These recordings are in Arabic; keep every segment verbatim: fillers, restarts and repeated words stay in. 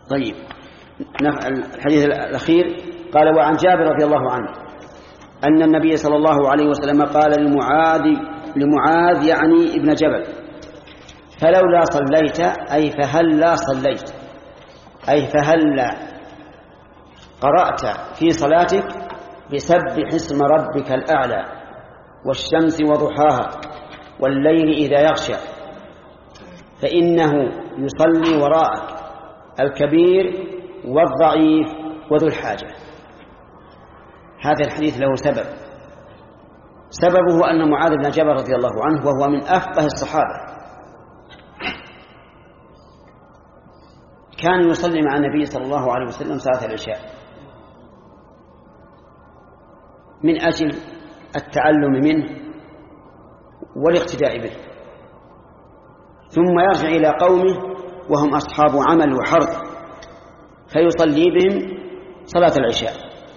طيب، الحديث الأخير قال: وعن جابر رضي الله عنه أن النبي صلى الله عليه وسلم قال لمعاذ لمعاذ يعني ابن جبل: فلولا صليت، أي فهلا صليت، أي فهلا قرأت في صلاتك بسبح اسم ربك الأعلى والشمس وضحاها والليل إذا يغشى، فإنه يصلي وراءك الكبير والضعيف وذو الحاجة. هذا الحديث له سبب، سببه أن معاذ بن جبل رضي الله عنه وهو من أفقه الصحابة كان يصلي مع النبي صلى الله عليه وسلم صلاة العشاء من أجل التعلم منه والاقتداء به، ثم يرجع إلى قومه وهم أصحاب عمل وحرث فيصلي بهم صلاة العشاء.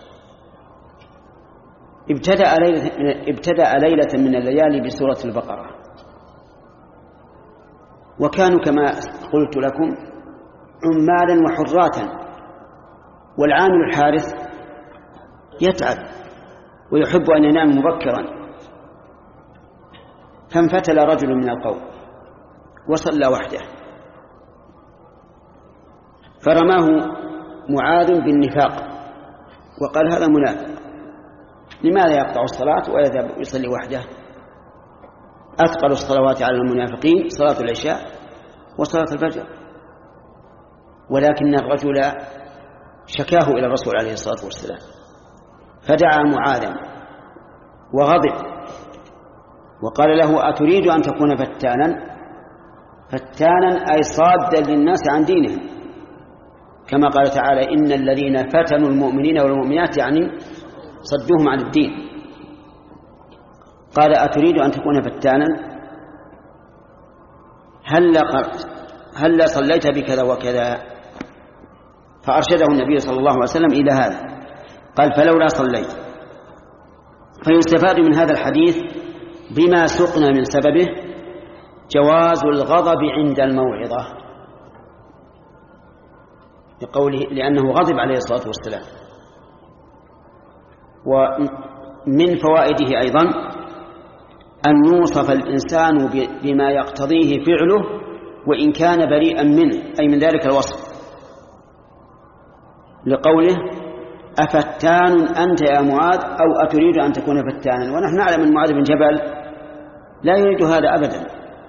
ابتدأ ليلة, ابتدأ ليلة من الليالي بسورة البقرة، وكانوا كما قلت لكم عمالا وحراتا، والعامل الحارث يتعب ويحب أن ينام مبكرا، فانفتل رجل من القوم وصلى وحده، فرماه معاذ بالنفاق وقال: هذا منافق، لماذا يقطع الصلاة ويذهب يصلي وحده؟ أثقل الصلوات على المنافقين صلاة العشاء وصلاة الفجر. ولكن الرجل شكاه إلى الرسول عليه الصلاة والسلام، فدعا معاذا وغضب وقال له: أتريد أن تكون فتانا؟ فتانا أي صادا للناس عن دينهم، كما قال تعالى: إن الذين فتنوا المؤمنين والمؤمنات يعني صدوهم عن الدين. قال: أتريد أن تكون فتانا؟ هل هل صليت بكذا وكذا؟ فأرشده النبي صلى الله عليه وسلم إلى هذا، قال: فلولا صليت. فيستفاد من هذا الحديث بما سقنا من سببه جواز الغضب عند الموعظة، لقوله لأنه غضب عليه الصلاة والسلام. ومن فوائده أيضا أن يوصف الإنسان بما يقتضيه فعله وإن كان بريئا منه، أي من ذلك الوصف، لقوله: أفتان أنت يا معاذ أو أتريد أن تكون فتانا؟ ونحن نعلم أن معاذ بن جبل لا يريد هذا أبدا.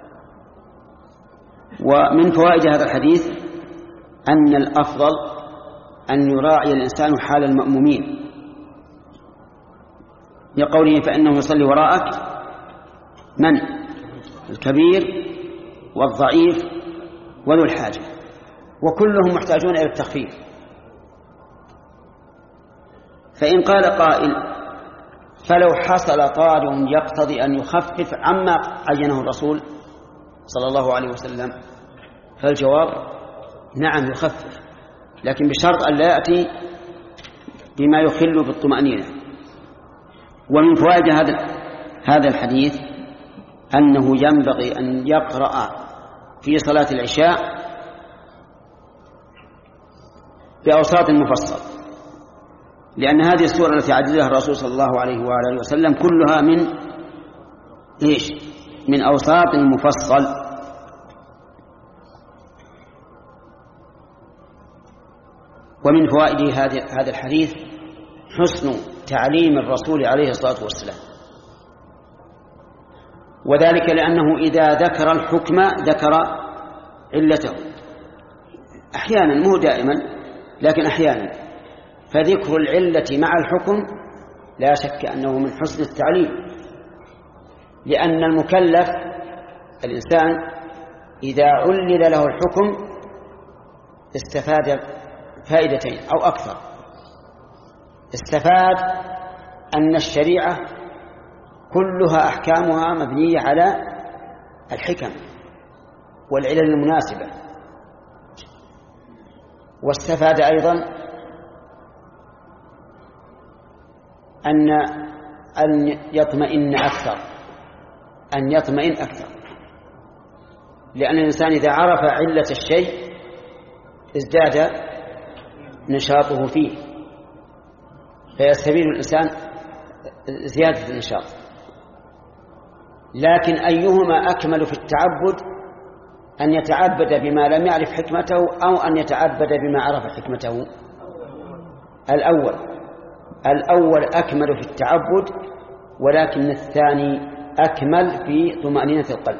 ومن فوائد هذا الحديث أن الأفضل أن يراعي الإنسان حال المأمومين، لقوله: فإنه يصلي وراءك من؟ الكبير والضعيف وذو الحاجة، وكلهم محتاجون إلى التخفيف. فإن قال قائل: فلو حصل طارئ يقتضي أن يخفف عما عينه الرسول صلى الله عليه وسلم، فالجواب: نعم يخفف، لكن بشرط أن لا يأتي بما يخل بالطمأنينة. ومن فوائد هذا هذا الحديث أنه ينبغي أن يقرأ في صلاة العشاء بأوساط مفصل، لأن هذه السورة التي عدلها الرسول صلى الله عليه وآله وسلم كلها من إيش؟ من أوساط مفصل. ومن فوائد هذا الحديث حسن تعليم الرسول عليه الصلاة والسلام، وذلك لأنه إذا ذكر الحكم ذكر علته أحيانا، مو دائما لكن أحيانا، فذكر العلة مع الحكم لا شك أنه من حسن التعليم، لأن المكلف الإنسان إذا علل له الحكم استفاد فائدتين أو أكثر. استفاد أن الشريعة كلها أحكامها مبنية على الحكم والعلل المناسبة، واستفاد أيضا أن أن يطمئن أكثر أن يطمئن أكثر لأن الإنسان إذا عرف علة الشيء ازداد نشاطه فيه، فيستفيد الإنسان زيادة النشاط. لكن أيهما أكمل في التعبد، أن يتعبد بما لم يعرف حكمته أو أن يتعبد بما عرف حكمته؟ الأول الأول أكمل في التعبد، ولكن الثاني أكمل في طمأنينة القلب.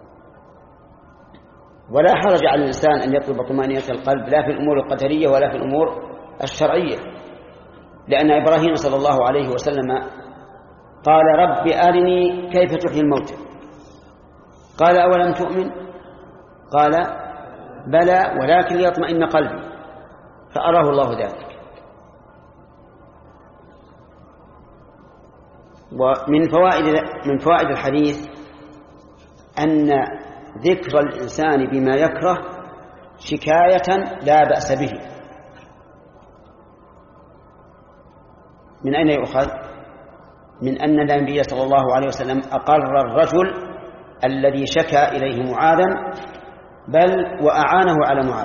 ولا حرج على الإنسان أن يطلب طمأنينة القلب لا في الأمور القدرية ولا في الأمور الشرعية، لأن إبراهيم صلى الله عليه وسلم قال رب أرني كيف تحيي الموتى، قال أولم تؤمن؟ قال بلى ولكن ليطمئن قلبي، فأراه الله ذلك. ومن فوائد من فوائد الحديث أن ذكر الإنسان بما يكره شكاية لا بأس به. من أين يؤخذ؟ من أن النبي صلى الله عليه وسلم أقر الرجل الذي شكى إليه معاذا، بل وأعانه على معاذ.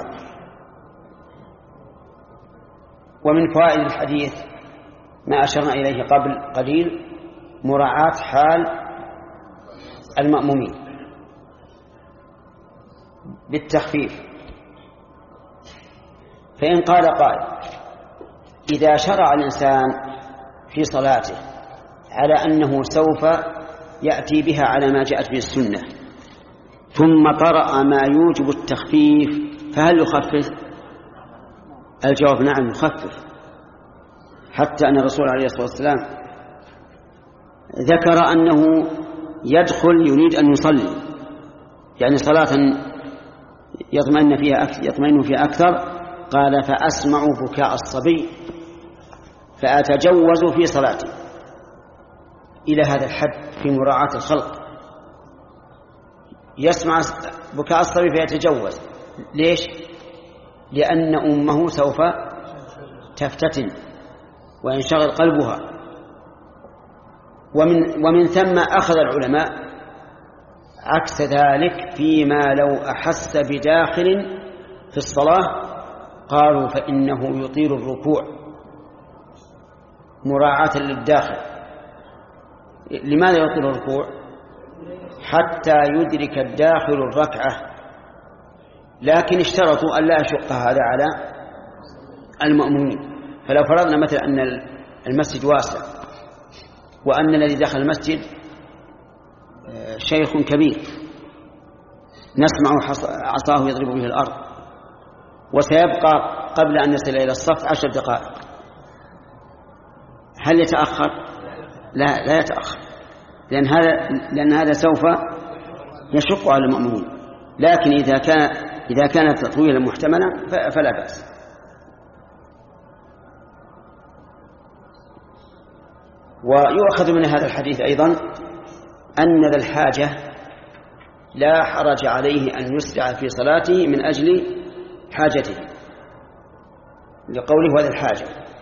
ومن فوائد الحديث ما أشرنا إليه قبل قليل، مراعاة حال المأمومين بالتخفيف. فإن قال قائل إذا شرع الإنسان في صلاته على أنه سوف يأتي بها على ما جاءت به السنة ثم قرأ ما يوجب التخفيف، فهل يخفف؟ الجواب نعم يخفف، حتى أن الرسول عليه الصلاة والسلام ذكر أنه يدخل يريد أن يصلي، يعني صلاة يطمئن فيها أكثر يطمئن فيها أكثر، قال فأسمع بكاء الصبي فأتجوز في صلاتي، إلى هذا الحد في مراعاة الخلق. يسمع بكاء الصبي فيتجوز، ليش؟ لأن أمه سوف تفتتن وينشغل قلبها. ومن, ومن ثم أخذ العلماء عكس ذلك فيما لو أحس بداخل في الصلاة، قالوا فإنه يطيل الركوع مراعاة للداخل. لماذا يطيل الركوع؟ حتى يدرك الداخل الركعة، لكن اشترطوا أن لا يشق هذا على المأمومين. فلو فرضنا مثلا أن المسجد واسع وأن الذي دخل المسجد شيخ كبير نسمع عصاه يضرب به الأرض، وسيبقى قبل أن يصل إلى الصف عشر دقائق، هل يتأخر؟ لا لا يتأخر، لأن هذا لأن هذا سوف يشق على المأمومين. لكن إذا كان إذا كانت تطويلا محتملا فلا بأس. ويؤخذ من هذا الحديث أيضا أن ذا الحاجة لا حرج عليه أن يسرع في صلاته من أجل حاجته، لقوله وذا الحاجة.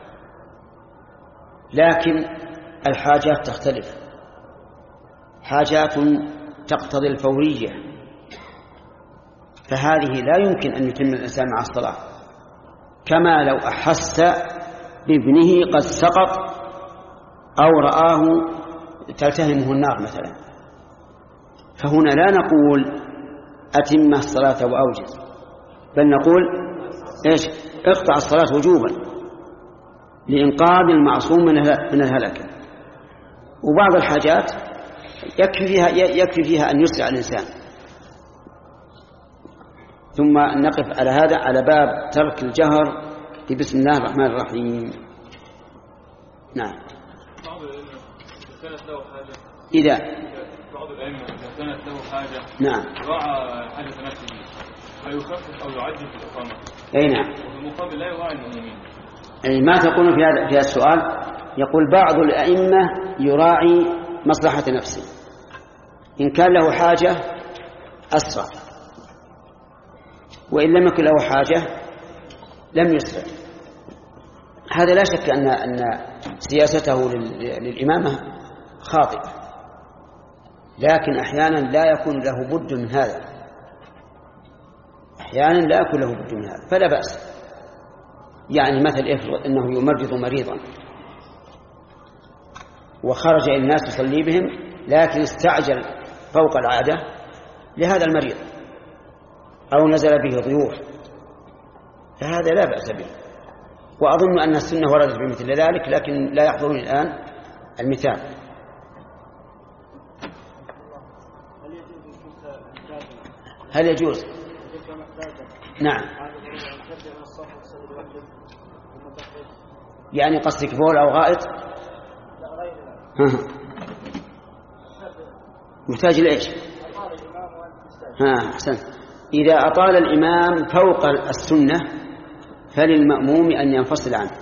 لكن الحاجات تختلف، حاجات تقتضي الفورية، فهذه لا يمكن أن يتم الإنسان مع الصلاة، كما لو أحس بابنه قد سقط أو رآه تلتهمه النار مثلا، فهنا لا نقول أتم الصلاة وأوجز، بل نقول إيش؟ اقطع الصلاة وجوبا لإنقاذ المعصوم من الهلكة. وبعض الحاجات يكفي فيها, يكفي فيها أن يسرع الإنسان. ثم نقف على هذا على باب ترك الجهر بسم الله الرحمن الرحيم. نعم. كانت له حاجة إذا بعض الأئمة إذا كانت له حاجة نعم راعى حاجة نفسه فيخفف أو يعجل في الإقامة. أي نعم. وفي المقابل لا يراعي المؤمنين. أي ما تقول في هذا في هذا السؤال؟ يقول بعض الأئمة يراعي مصلحة نفسه، إن كان له حاجة أسرع، وإن لم يكن له حاجة لم يسرع. هذا لا شك أن أن سياسته للإمامة خاطئة، لكن أحيانا لا يكون له بد من هذا، أحيانا لا يكون له بد من هذا، فلا بأس. يعني مثل افرض أنه يمرض مريضا وخرج إلى الناس يصلي بهم، لكن استعجل فوق العادة لهذا المريض أو نزل به ضيوف، فهذا لا بأس به. وأظن أن السنة وردت بمثل ذلك، لكن لا يحضرني الآن المثال. هل يجوز؟ نعم. يعني قصدك بول أو غائط؟ محتاج لإيش؟ ها أحسنت. إذا أطال الإمام فوق السنة فللمأموم أن ينفصل عنه،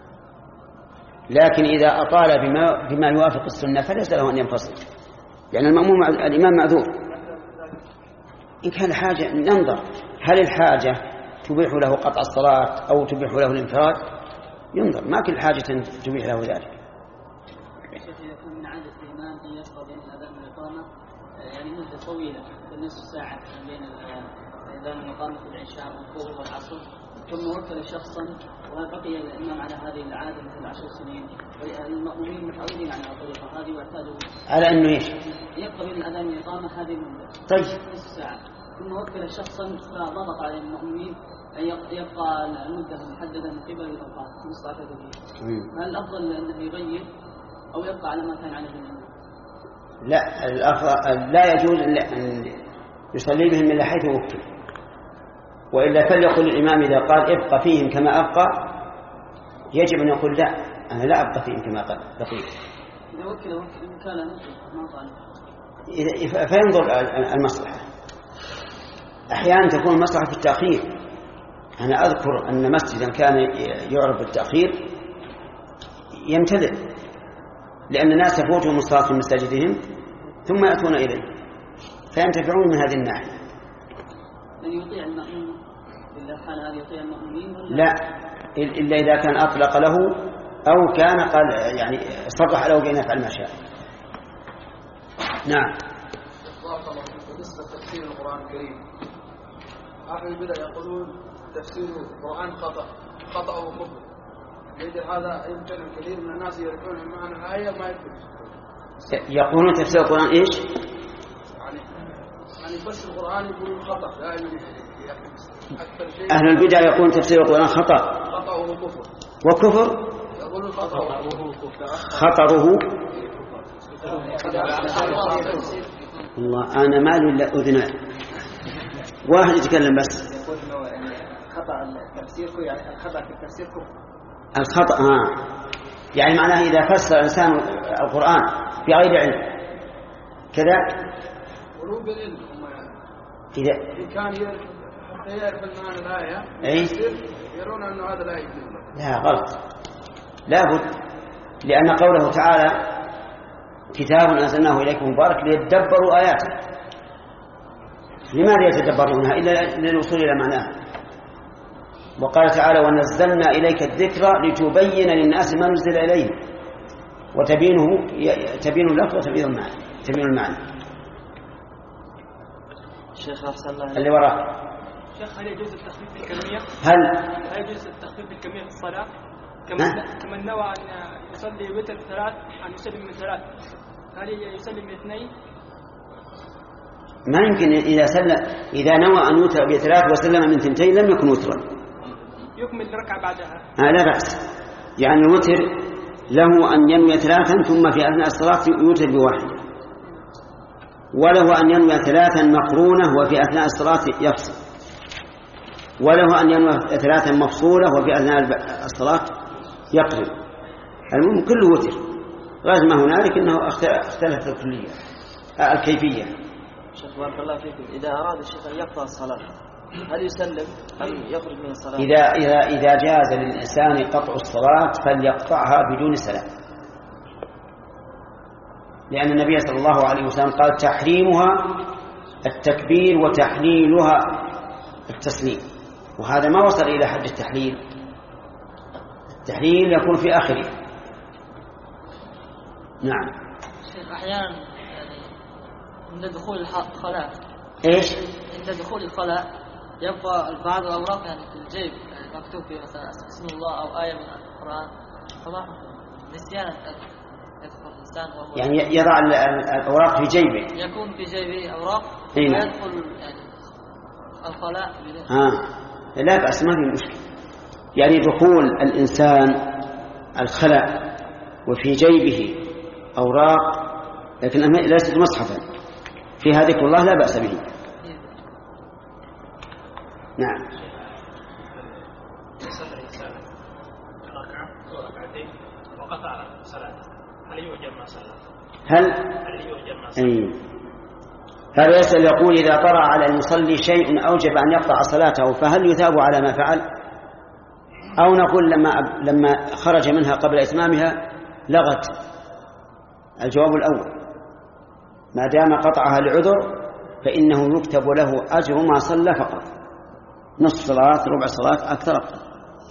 لكن إذا أطال بما, بما يوافق السنة فليس له أن ينفصل، لأن يعني المأموم الإمام معذور. إن كان حاجة ننظر هل الحاجة تبيح له قطع الصلاة أو تبيح له الانفراد، ينظر، ما كل حاجة تبيح له ذلك. من عادة الإمام أن يشرع بين الأذان والإقامة يعني مدة طويلة نصف ساعة بين الأذان والإقامة في العشاء والظهر والعصر، ثم وكل شخصا وبقي الإمام على هذه العادة مثل عشر سنين، والمأمومين متعودين على الطريقة هذه واعتادوا على أنه إيش؟ يبقى بين الأذان والإقامة هذه المدة طيب نصف ساعة، ثم وكل شخصا فضغط على المأمومين أن يبقى المدة محددة من قبل الأوقات خمسة عشر دقيقة. هل الأفضل أنه يغير أو يبقى على ما كان عليه الإمام؟ لا، الأفضل لا يجوز أن يصلي بهم إلا حيث وكل، وإلا فليقل الإمام إذا قال ابقى فيهم كما أبقى يجب أن يقول لا، أنا لا أبقى فيهم كما قال بقيت. إذا وكل وكل كان ما قال فينظر المصلحة. أحيانا تكون المصلحة في التأخير. أنا أذكر أن مسجدا كان يعرف بالتأخير يمتلئ، لأن الناس يفوتهم الصلاة في مساجدهم ثم يأتون إليه فينتفعون من هذه الناحية. من يطيع المأمون إلا حال هذا يطيع المأمونين؟ لا، إلا إذا كان أطلق له أو كان قال يعني صرح له بأن يفعل ما شاء. نعم. بالنسبة لتفسير القرآن الكريم، أهل البدع يقولون تفسير القرآن خطأ خطأ وخطأ، لأجل هذا يمكن الكثير من الناس يعرفون معنى الآية ما يفهم. يقولون تفسير القرآن إيش؟ يعني يعني يفسر القرآن يقولون خطأ دائما. أكثر شيء أهل البدع يقولون تفسير القرآن خطأ خطأ وكفر وكفر. يقولون خطأ وكفر خطره الله. أنا مالي إلا أذنان، واحد يتكلم بس. خطأ التفسير يعني الخطأ في التفسير كفر. الخطأ ها يعني معناه إذا فسر الإنسان القرآن بغير علم كذا. ولو بالعلم إذا إن كان يعرف حتى يعرف معنى الآية أي يرون أن هذا لا يجوز. لا، غلط، لابد، لأن قوله تعالى كتاب أنزلناه إليكم مبارك ليتدبروا آياته. لماذا يتدبرونها إلا للوصول إلى معناها؟ وقال تعالى ونزلنا إليك الذكر لتبين للناس ما نزل إليهم وتبينه تبين اللفظ وتبين المعنى تبين المعنى. شيخ أحسن الله اللي وراه. شيخ هل يجوز التخفيف بالكمية؟ هل هل يجوز التخفيف بالكمية في الصلاة؟ كمن كمن نوى أن يصلي وتر ثلاث أن يسلم من ثلاث، هل يسلم من اثنين؟ ما يمكن إذا سلم إذا نوى أن يوتر بثلاث وسلم من ثنتين لم يكن وترا، يكمل ركعة بعدها. آه لا بأس، يعني الوتر له أن ينوي ثلاثا ثم في أثناء الصلاة يوتر بواحد، وله أن ينوي ثلاثا مقرونة وفي أثناء الصلاة يفصل، وله أن ينوي ثلاثا مفصولة وفي أثناء الصلاة يقرب. المهم كله وتر، غير ما هنالك أنه اختلف الكلية الكيفية. شيخ بارك الله فيكم، إذا أراد الشيخ أن يقطع الصلاة هل يسلم أم يخرج من الصلاة؟ إذا إذا إذا جاز للإنسان قطع الصلاة فليقطعها بدون سلام، لأن النبي صلى الله عليه وسلم قال تحريمها التكبير وتحليلها التسليم، وهذا ما وصل إلى حد التحليل. التحليل يكون في آخره. نعم. شيخ أحيانا يعني عند دخول الخلاء إيش؟ عند دخول الخلاء يبقى بعض الأوراق يعني في الجيب، يعني مكتوب في مثلا اسم الله أو آية من القرآن فما نسيان يدخل الإنسان وهو يعني يضع الأوراق في جيبه، يكون في جيبه أوراق هنا. ويدخل يعني الخلاء ها لا بأس ما في مشكلة، يعني دخول الإنسان الخلاء وفي جيبه أوراق لكن ليست مصحفا فيها ذكر الله لا بأس به. نعم. يصلي الإنسان ركعة أو ركعتين وقطع صلاته هل يؤجر ما صلى؟ هل؟ هل يؤجر ما صلى؟ أي. هذا يسأل يقول إذا طرأ على المصلي شيء أوجب أن يقطع صلاته فهل يثاب على ما فعل؟ أو نقول لما لما خرج منها قبل إتمامها لغت؟ الجواب الأول، ما دام قطعها لعذر فإنه يكتب له أجر ما صلى فقط، نصف صلاة ربع صلاة أكثر أقل.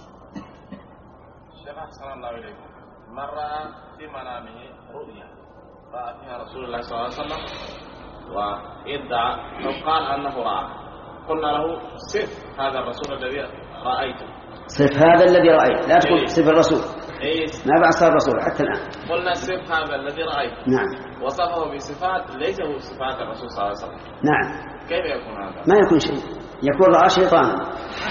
الشيخ أحسن الله إليكم، مرة في منامه رؤيا رأى فيها رسول الله صلى الله عليه وسلم وادعى أو قال أنه رأى، قلنا له صف هذا الرسول الذي رأيته، صف هذا الذي رأيت، لا تقول صف الرسول، إيه؟ ما بعد صار الرسول حتى الآن. قلنا صف هذا الذي رأيته، نعم، وصفه بصفات ليس هو صفات الرسول صلى الله عليه وسلم. نعم. كيف يكون هذا؟ ما يكون شيء، يكون رأى شيطان.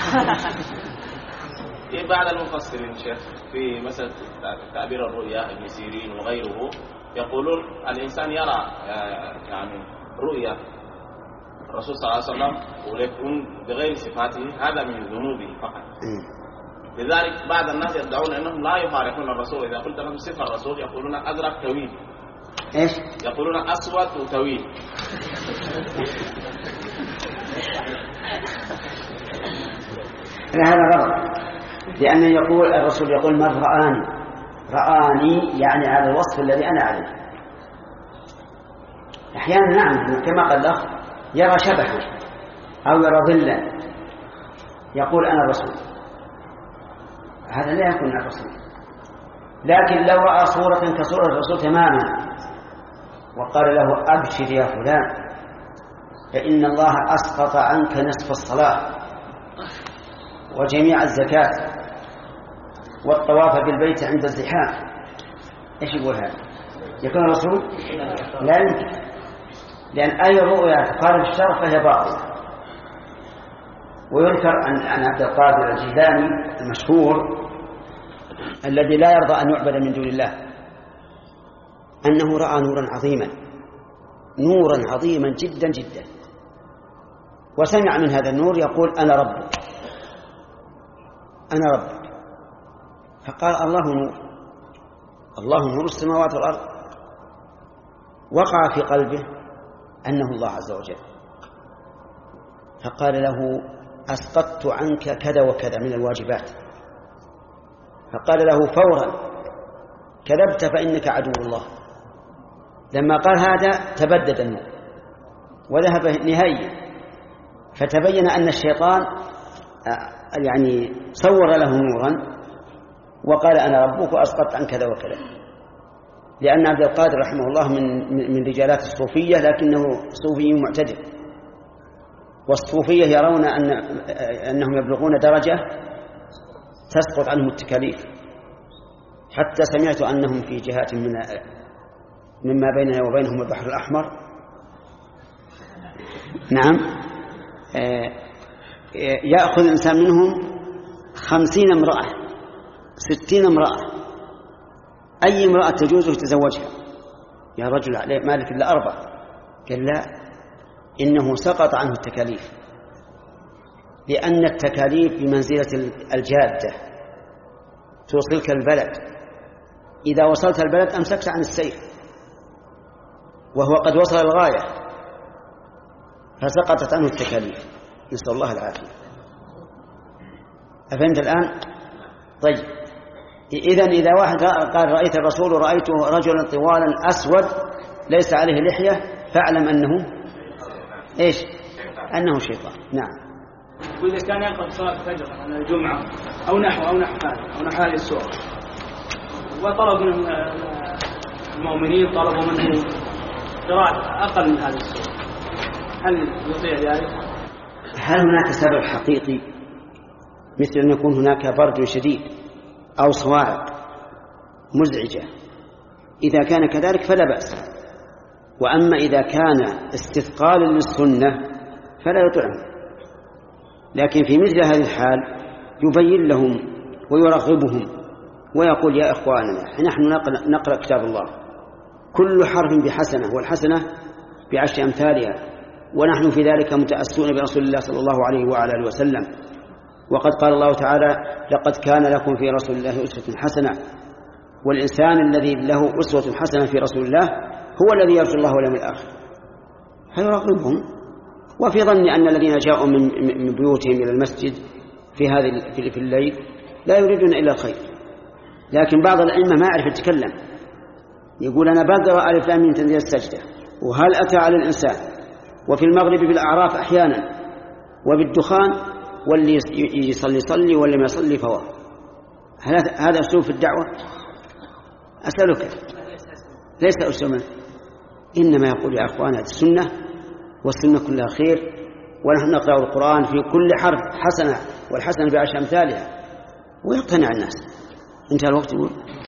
إيه بعد المفسرين شيخ في مسألة تعبير الرؤيا ابن سيرين وغيره يقولون الإنسان يرى يعني رؤيا الرسول صلى الله عليه وسلم ولكن بغير صفاته، هذا من ذنوبه فقط. لذلك بعض الناس يدعون أنهم لا يفارقون الرسول، إذا قلت لهم صفة الرسول يقولون أزرق طويل، إيش؟ يقولون أسود وطويل. هذا غلط، لأن يقول الرسول يقول من رآني، رآني يعني على الوصف الذي أنا عليه. أحيانا نعم كما قال الأخ يرى شبحا أو يرى ظلا يقول أنا الرسول، هذا لا يكون الرسول. لكن لو رأى صورة كصورة الرسول تماما وقال له أبشر يا فلان فإن الله أسقط عنك نصف الصلاة وجميع الزكاة والطواف بالبيت عند الزحام، إيش يقول هذا؟ يكون الرسول؟ لا يمكن، لأن أي رؤيا تخالف الشرع فهي باطلة. ويذكر عن عبد القادر الجيلاني المشهور الذي لا يرضى أن يعبد من دون الله أنه رأى نورا عظيما، نورا عظيما جدا جدا، وسمع من هذا النور يقول أنا ربك أنا ربك، فقال الله نور، الله نور السماوات والأرض. وقع في قلبه أنه الله عز وجل، فقال له أسقطت عنك كذا وكذا من الواجبات، فقال له فورا كذبت فإنك عدو الله. لما قال هذا تبدد النور وذهب نهائيا، فتبين أن الشيطان يعني صور له نورا وقال أنا ربك وأسقطت عن كذا وكذا. لأن عبد القادر رحمه الله من من رجالات الصوفية، لكنه صوفي معتدل، والصوفية يرون أن أنهم يبلغون درجة تسقط عنهم التكاليف، حتى سمعت أنهم في جهات من مما بيننا وبينهم البحر الأحمر نعم يأخذ الإنسان منهم خمسين امرأة ستين امرأة، أي امرأة تجوز يتزوجها. يا رجل عليه مالك إلا أربع، قال لا، إنه سقط عنه التكاليف، لأن التكاليف بمنزلة الجادة توصلك البلد، إذا وصلت البلد أمسكت عن السير وهو قد وصل الغاية، فسقطت عنه التكاليف، نسأل الله العافية. أفهمت الآن؟ طيب، إذن إذا واحد قال رأيت الرسول رأيته رجلا طوالا أسود ليس عليه لحية فاعلم أنه إيش؟ أنه شيطان. نعم. وإذا كان يقرأ صلاة الفجر على الجمعة أو نحو أو نحو هذا أو نحو هذه السورة، وطلب من المؤمنين طلبوا منه قراءة أقل من هذه السورة، هل يطيع ذلك؟ هل هناك سبب حقيقي مثل أن يكون هناك برد شديد أو صواعق مزعجة، إذا كان كذلك فلا بأس. وأما إذا كان استثقالا للسنة فلا يطعم. لكن في مثل هذه الحال يبين لهم ويرغبهم ويقول يا إخواننا نحن نقرأ كتاب الله، كل حرف بحسنة والحسنة بعشر أمثالها، ونحن في ذلك متأسون برسول الله صلى الله عليه وعلى آله وسلم. وقد قال الله تعالى لقد كان لكم في رسول الله أسوة حسنة. والإنسان الذي له أسوة حسنة في رسول الله هو الذي يرجو الله واليوم الآخر، فيرغبهم. وفي ظن أن الذين جاءوا من بيوتهم إلى المسجد في هذه في الليل لا يريدون إلا الخير. لكن بعض الأئمة ما يعرف يتكلم، يقول أنا بقرأ ألف لام ميم تنزيل السجدة، وهل أتى على الإنسان، وفي المغرب بالأعراف أحيانا، وبالدخان، واللي يصلي يصلي واللي ما يصلي فهو. هذا أسلوب في الدعوة؟ أسألك ليس أسلوبا، إنما يقول يا أخوانا السنة والسنة كلها خير، ونحن نقرأ القرآن في كل حرف حسنة والحسنة بعشر أمثالها، ويقتنع الناس. انتهى الوقت.